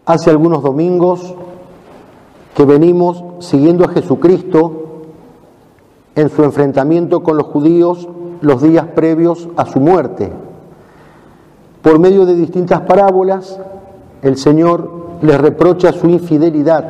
Hace algunos domingos que venimos siguiendo a Jesucristo en su enfrentamiento con los judíos los días previos a su muerte. Por medio de distintas parábolas, el Señor les reprocha su infidelidad.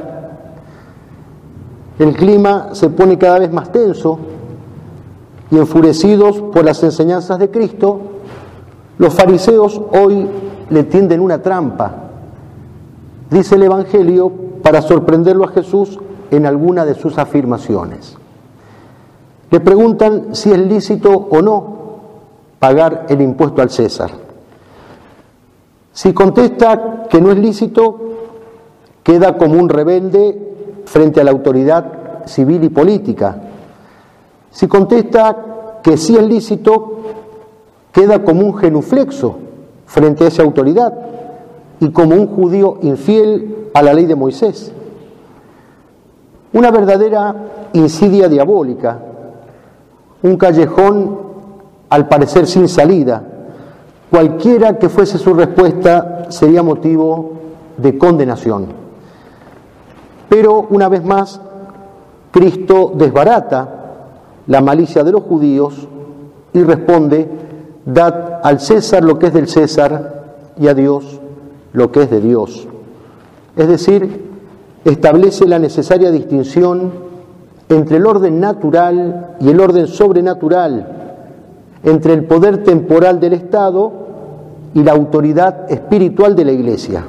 El clima se pone cada vez más tenso y, enfurecidos por las enseñanzas de Cristo, los fariseos hoy le tienden una trampa, dice el Evangelio, para sorprenderlo a Jesús en alguna de sus afirmaciones. Le preguntan si es lícito o no pagar el impuesto al César. Si contesta que no es lícito, queda como un rebelde frente a la autoridad civil y política. Si contesta que sí es lícito, queda como un genuflexo frente a esa autoridad y como un judío infiel a la ley de Moisés. Una verdadera insidia diabólica, un callejón al parecer sin salida. Cualquiera que fuese su respuesta sería motivo de condenación. Pero una vez más, Cristo desbarata la malicia de los judíos y responde: dad al César lo que es del César y a Dios lo que es de Dios. Es decir, establece la necesaria distinción entre el orden natural y el orden sobrenatural, entre el poder temporal del Estado y la autoridad espiritual de la Iglesia.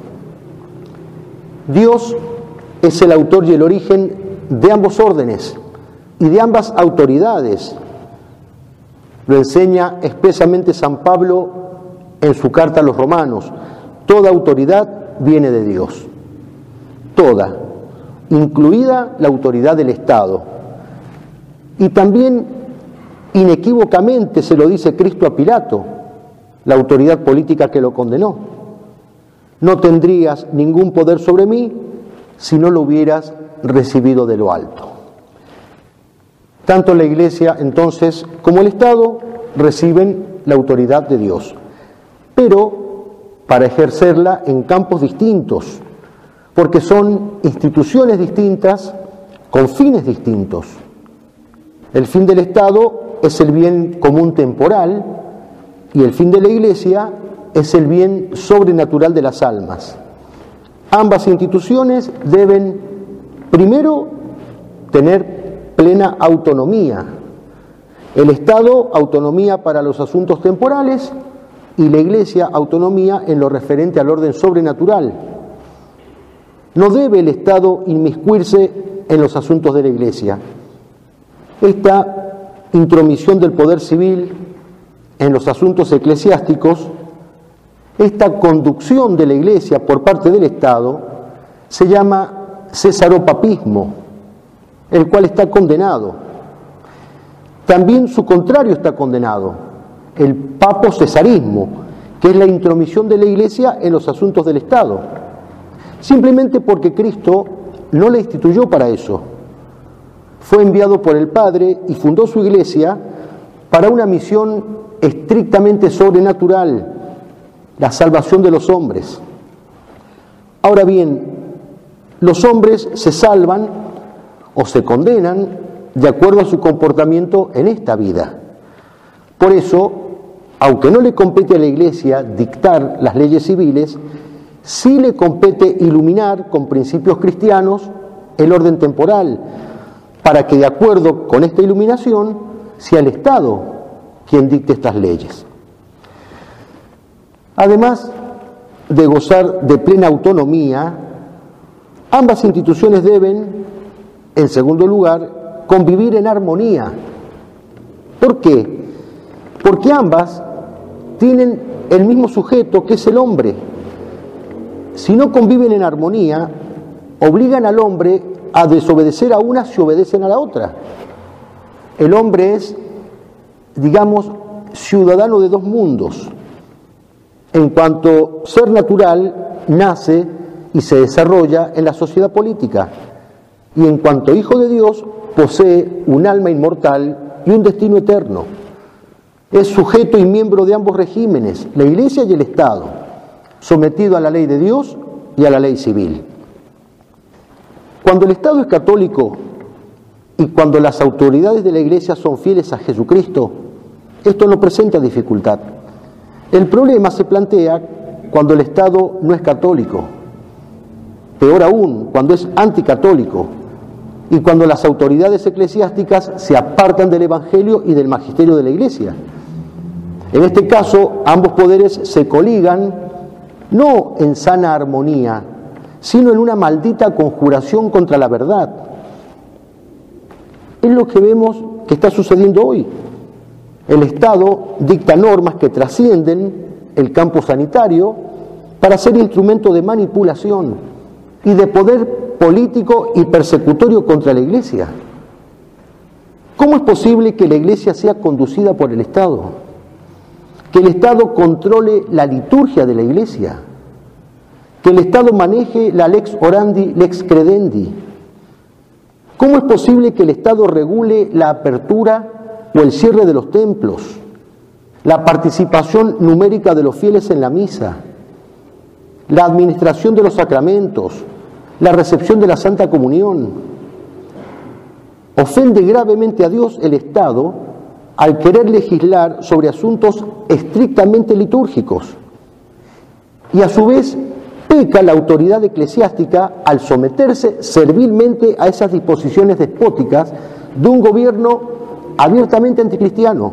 Dios es el autor y el origen de ambos órdenes y de ambas autoridades. Lo enseña expresamente San Pablo en su carta a los Romanos: toda autoridad viene de Dios, toda, incluida la autoridad del Estado. Y también inequívocamente se lo dice Cristo a Pilato, la autoridad política que lo condenó: no tendrías ningún poder sobre mí si no lo hubieras recibido de lo alto. Tanto la Iglesia entonces como el Estado reciben la autoridad de Dios, pero para ejercerla en campos distintos, porque son instituciones distintas con fines distintos. El fin del Estado es el bien común temporal y el fin de la Iglesia es el bien sobrenatural de las almas. Ambas instituciones deben, primero, tener plena autonomía. El Estado, autonomía para los asuntos temporales, y la Iglesia, autonomía en lo referente al orden sobrenatural. No debe el Estado inmiscuirse en los asuntos de la Iglesia. Esta intromisión del poder civil en los asuntos eclesiásticos, esta conducción de la Iglesia por parte del Estado, se llama cesaropapismo, el cual está condenado. También su contrario está condenado, el papocesarismo, que es la intromisión de la Iglesia en los asuntos del Estado, simplemente porque Cristo no la instituyó para eso. Fue enviado por el Padre y fundó su Iglesia para una misión estrictamente sobrenatural, la salvación de los hombres. Ahora bien, los hombres se salvan o se condenan de acuerdo a su comportamiento en esta vida. Por eso, aunque no le compete a la Iglesia dictar las leyes civiles, sí le compete iluminar con principios cristianos el orden temporal, para que de acuerdo con esta iluminación sea el Estado quien dicte estas leyes. Además de gozar de plena autonomía, ambas instituciones deben, en segundo lugar, convivir en armonía. ¿Por qué? Porque ambas tienen el mismo sujeto, que es el hombre. Si no conviven en armonía, obligan al hombre a desobedecer a una si obedecen a la otra. El hombre es, digamos, ciudadano de dos mundos. En cuanto ser natural, nace y se desarrolla en la sociedad política, y en cuanto hijo de Dios, posee un alma inmortal y un destino eterno. Es sujeto y miembro de ambos regímenes, la Iglesia y el Estado, sometido a la ley de Dios y a la ley civil. Cuando el Estado es católico y cuando las autoridades de la Iglesia son fieles a Jesucristo, esto no presenta dificultad. El problema se plantea cuando el Estado no es católico, peor aún, cuando es anticatólico y cuando las autoridades eclesiásticas se apartan del Evangelio y del magisterio de la Iglesia. En este caso, ambos poderes se coligan no en sana armonía, sino en una maldita conjuración contra la verdad. Es lo que vemos que está sucediendo hoy. El Estado dicta normas que trascienden el campo sanitario para ser instrumento de manipulación y de poder político y persecutorio contra la Iglesia. ¿Cómo es posible que la Iglesia sea conducida por el Estado? Que el Estado controle la liturgia de la Iglesia, que el Estado maneje la lex orandi, lex credendi. ¿Cómo es posible que el Estado regule la apertura o el cierre de los templos, la participación numérica de los fieles en la misa, la administración de los sacramentos, la recepción de la Santa Comunión? Ofende gravemente a Dios el Estado al querer legislar sobre asuntos estrictamente litúrgicos y a su vez peca la autoridad eclesiástica al someterse servilmente a esas disposiciones despóticas de un gobierno abiertamente anticristiano.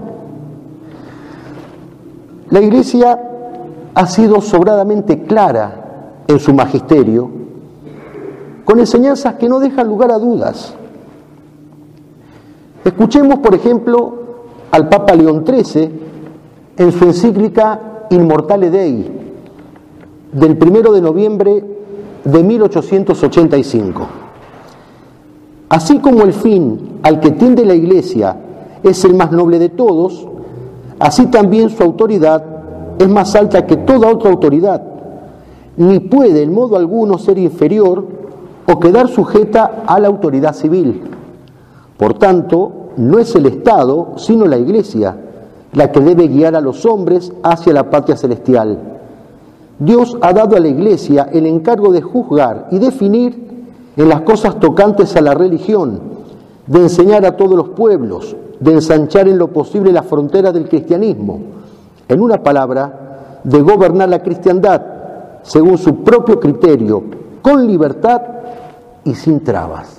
La Iglesia ha sido sobradamente clara en su magisterio, con enseñanzas que no dejan lugar a dudas. Escuchemos, por ejemplo, al Papa León XIII en su encíclica Immortale Dei del 1 de noviembre de 1885. Así como el fin al que tiende la Iglesia es el más noble de todos, así también su autoridad es más alta que toda otra autoridad, ni puede en modo alguno ser inferior o quedar sujeta a la autoridad civil. Por tanto, no es el Estado, sino la Iglesia, la que debe guiar a los hombres hacia la patria celestial. Dios ha dado a la Iglesia el encargo de juzgar y definir en las cosas tocantes a la religión, de enseñar a todos los pueblos, de ensanchar en lo posible la frontera del cristianismo, en una palabra, de gobernar la cristiandad según su propio criterio, con libertad y sin trabas.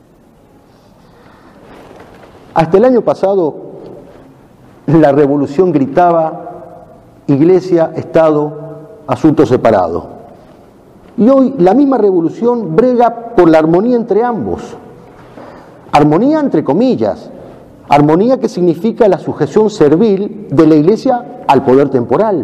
Hasta el año pasado, la revolución gritaba: Iglesia, Estado, asunto separado. Y hoy la misma revolución brega por la armonía entre ambos. Armonía entre comillas, armonía que significa la sujeción servil de la Iglesia al poder temporal.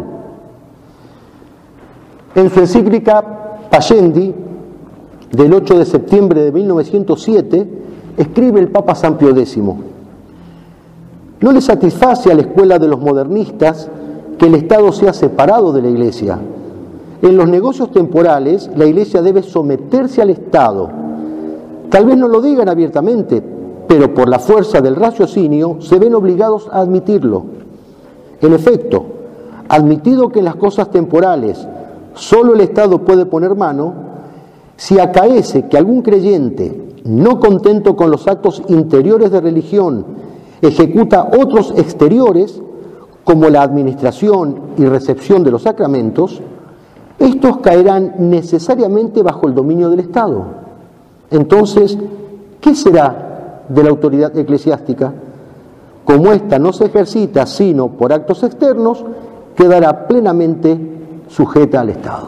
En su encíclica Pascendi, del 8 de septiembre de 1907, escribe el Papa San Pío X: no le satisface a la escuela de los modernistas que el Estado sea separado de la Iglesia. En los negocios temporales, la Iglesia debe someterse al Estado. Tal vez no lo digan abiertamente, pero por la fuerza del raciocinio se ven obligados a admitirlo. En efecto, admitido que en las cosas temporales solo el Estado puede poner mano, si acaece que algún creyente, no contento con los actos interiores de religión, ejecuta otros exteriores, como la administración y recepción de los sacramentos, estos caerán necesariamente bajo el dominio del Estado. Entonces, ¿qué será de la autoridad eclesiástica? Como ésta no se ejercita sino por actos externos, quedará plenamente sujeta al Estado.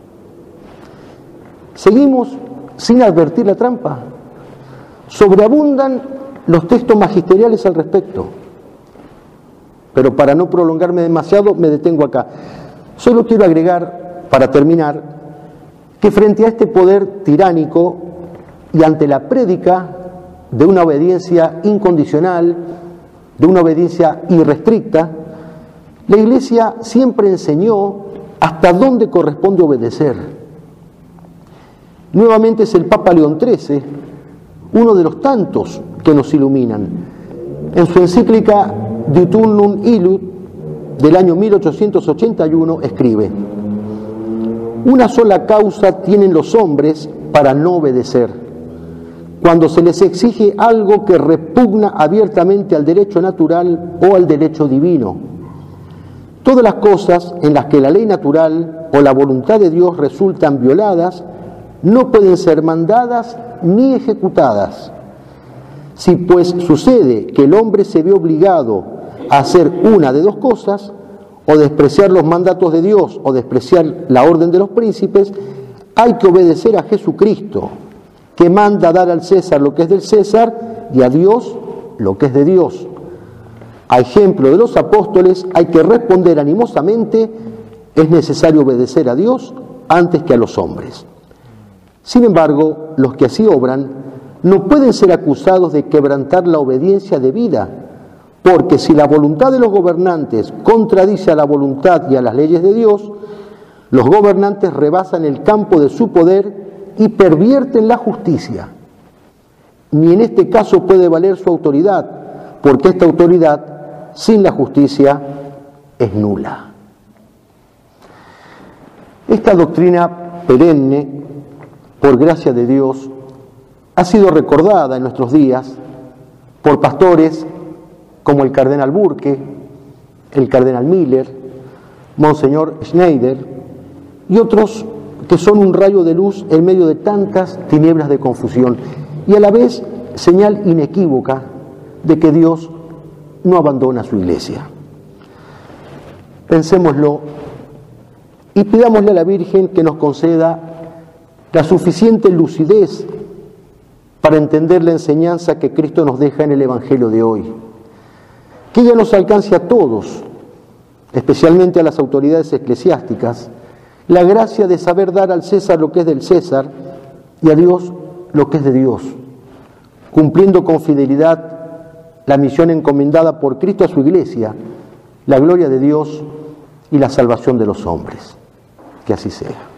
Seguimos sin advertir la trampa. Sobreabundan los textos magisteriales al respecto. Pero para no prolongarme demasiado, me detengo acá. Solo quiero agregar, para terminar, que frente a este poder tiránico y ante la prédica de una obediencia incondicional, de una obediencia irrestricta, la Iglesia siempre enseñó hasta dónde corresponde obedecer. Nuevamente es el Papa León XIII, uno de los tantos que nos iluminan. En su encíclica Diuturnum Illud del año 1881 escribe: Una sola causa tienen los hombres para no obedecer: cuando se les exige algo que repugna abiertamente al derecho natural o al derecho divino. Todas las cosas en las que la ley natural o la voluntad de Dios resultan violadas no pueden ser mandadas ni ejecutadas. Si pues sucede que el hombre se ve obligado a hacer una de dos cosas, o despreciar los mandatos de Dios o despreciar la orden de los príncipes, hay que obedecer a Jesucristo, que manda dar al César lo que es del César y a Dios lo que es de Dios. A ejemplo de los apóstoles, hay que responder animosamente: es necesario obedecer a Dios antes que a los hombres. Sin embargo, los que así obran no pueden ser acusados de quebrantar la obediencia debida, porque si la voluntad de los gobernantes contradice a la voluntad y a las leyes de Dios, los gobernantes rebasan el campo de su poder y pervierten la justicia. Ni en este caso puede valer su autoridad, porque esta autoridad, sin la justicia, es nula. Esta doctrina perenne, por gracia de Dios, ha sido recordada en nuestros días por pastores como el cardenal Burke, el cardenal Miller, Monseñor Schneider y otros que son un rayo de luz en medio de tantas tinieblas de confusión, y a la vez señal inequívoca de que Dios no abandona a su iglesia. Pensémoslo y pidámosle a la Virgen que nos conceda la suficiente lucidez para entender la enseñanza que Cristo nos deja en el Evangelio de hoy. Que ella nos alcance a todos, especialmente a las autoridades eclesiásticas, la gracia de saber dar al César lo que es del César y a Dios lo que es de Dios, cumpliendo con fidelidad la misión encomendada por Cristo a su iglesia, la gloria de Dios y la salvación de los hombres. Que así sea.